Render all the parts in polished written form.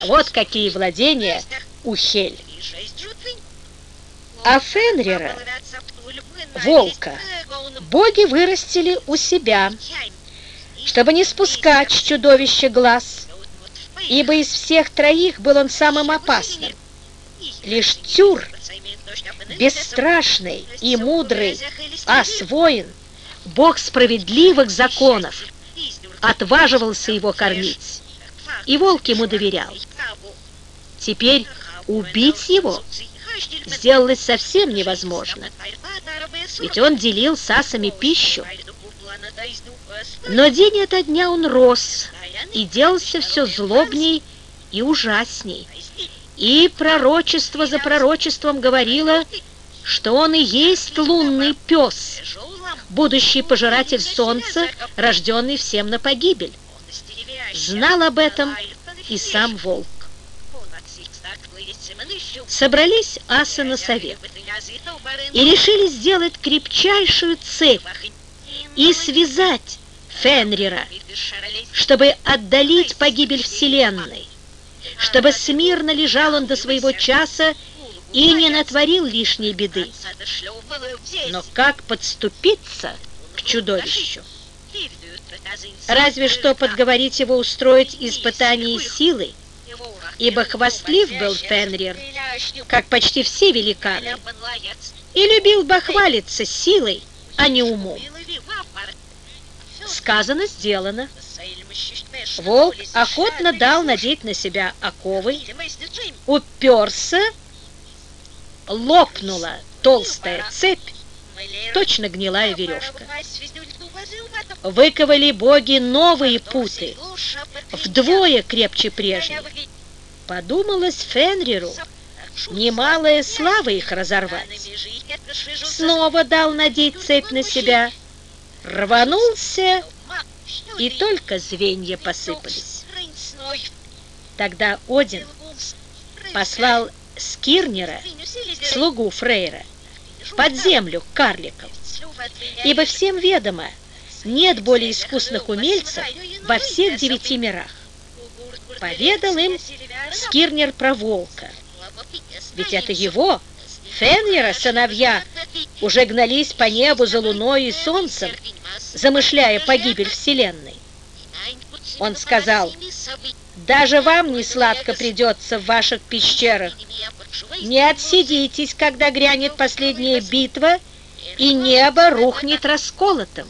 Вот какие владения у Хель. А Фенрира, волка, боги вырастили у себя, чтобы не спускать с чудовища глаз, ибо из всех троих был он самым опасным. Лишь Тюр, бесстрашный и мудрый ас-воин, бог справедливых законов, отваживался его кормить, и волк ему доверял. Теперь убить его сделалось совсем невозможно, ведь он делил с асами пищу. Но день ото дня он рос и делался все злобней и ужасней. И пророчество за пророчеством говорило, что он и есть лунный пес, будущий пожиратель солнца, рожденный всем на погибель. Знал об этом и сам волк. Собрались асы на совет и решили сделать крепчайшую цепь и связать Фенрира, чтобы отдалить погибель вселенной, чтобы смирно лежал он до своего часа и не натворил лишней беды. Но как подступиться к чудовищу? Разве что подговорить его устроить испытание силы, ибо хвастлив был Фенрир, как почти все великаны, и любил бахвалиться силой, а не умом. Сказано, сделано. Волк охотно дал надеть на себя оковы, уперся, лопнула толстая цепь, точно гнилая веревка. Выковали боги новые путы, вдвое крепче прежних. Подумалось Фенриру, немалая слава их разорвать. Снова дал надеть цепь на себя, рванулся, и только звенья посыпались. Тогда Один послал Скирнира, слугу Фрейра, под землю к карликам, ибо всем ведомо, нет более искусных умельцев во всех 9 мирах. Поведал им Скирнир про волка, ведь это его, Фенрира, сыновья уже гнались по небу за луной и солнцем, замышляя погибель вселенной. Он сказал: даже вам не сладко придется в ваших пещерах. Не отсидитесь, когда грянет последняя битва, и небо рухнет расколотым.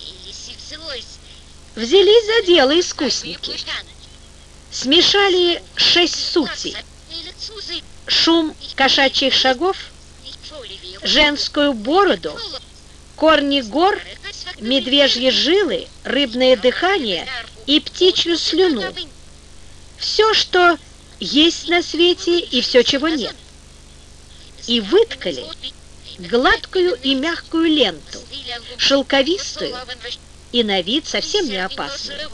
Взялись за дело искусники. Смешали 6 сутей: шум кошачьих шагов, женскую бороду, корни гор, медвежьи жилы, рыбное дыхание и птичью слюну. Все, что есть на свете, и все, чего нет. И выткали гладкую и мягкую ленту, шелковистую и на вид совсем не опасную.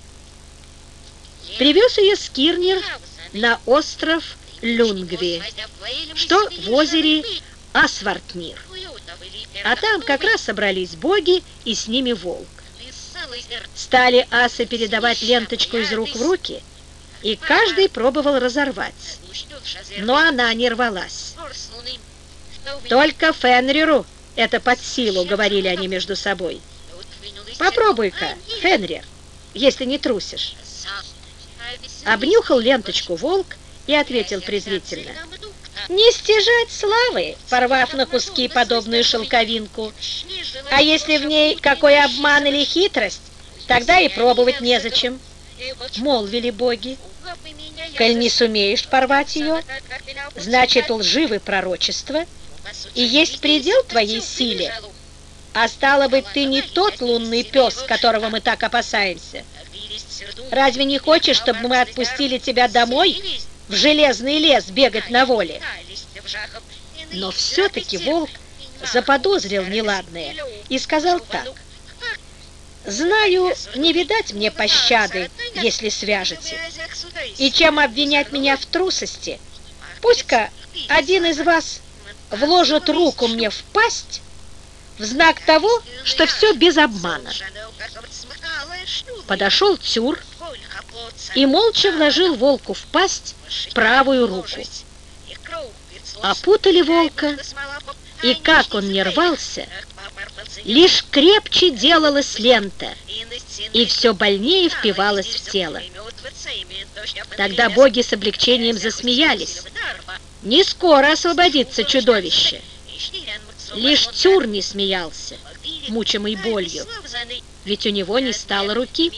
Привез ее Скирнир на остров Люнгви, что в озере Асвартнир. А там как раз собрались боги и с ними волк. Стали асы передавать ленточку из рук в руки, и каждый пробовал разорвать, но она не рвалась. Только Фенриру это под силу, говорили они между собой. Попробуй-ка, Фенрир, если не трусишь. Обнюхал ленточку волк и ответил презрительно: не стяжать славы, порвав на куски подобную шелковинку. А если в ней какой обман или хитрость, тогда и пробовать незачем. Молвили боги: коль не сумеешь порвать ее, значит лживы пророчества, и есть предел твоей силе. А стало быть, ты не тот лунный пес, которого мы так опасаемся. Разве не хочешь, чтобы мы отпустили тебя домой, в железный лес бегать на воле? Но все-таки волк заподозрил неладное и сказал так: знаю, не видать мне пощады, если свяжете. И чем обвинять меня в трусости, пусть-ка один из вас вложит руку мне в пасть в знак того, что все без обмана. Подошел Тюр, и молча вложил волку в пасть правую руку. Опутали волка, и как он не рвался, лишь крепче делалась лента, и все больнее впивалась в тело. Тогда боги с облегчением засмеялись. Не скоро освободится чудовище. Лишь Тюр не смеялся, мучимый болью, ведь у него не стало руки.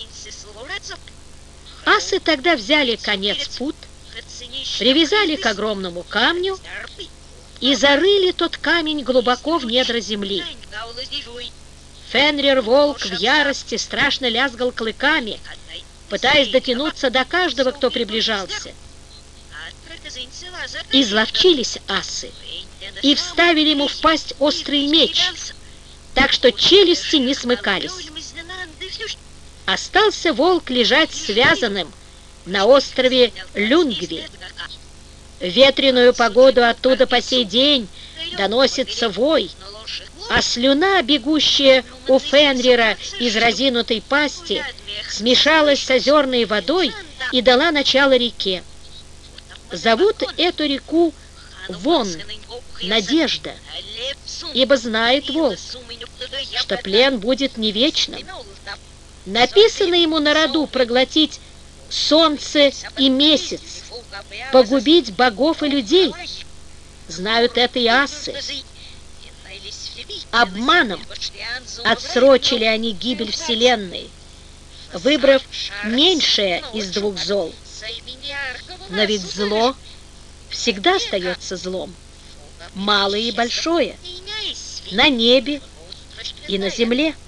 Асы тогда взяли конец пут, привязали к огромному камню и зарыли тот камень глубоко в недра земли. Фенрир-волк в ярости страшно лязгал клыками, пытаясь дотянуться до каждого, кто приближался. Изловчились асы и вставили ему в пасть острый меч, так что челюсти не смыкались. Остался волк лежать связанным на острове Люнгви. В ветреную погоду оттуда по сей день доносится вой, а слюна, бегущая у Фенрира из разинутой пасти, смешалась с озерной водой и дала начало реке. Зовут эту реку Вон, Надежда, ибо знает волк, что плен будет не вечным. Написано ему на роду проглотить солнце и месяц, погубить богов и людей. Знают это и асы. Обманом отсрочили они гибель вселенной, выбрав меньшее из двух зол. Но ведь зло всегда остается злом, малое и большое, на небе и на земле.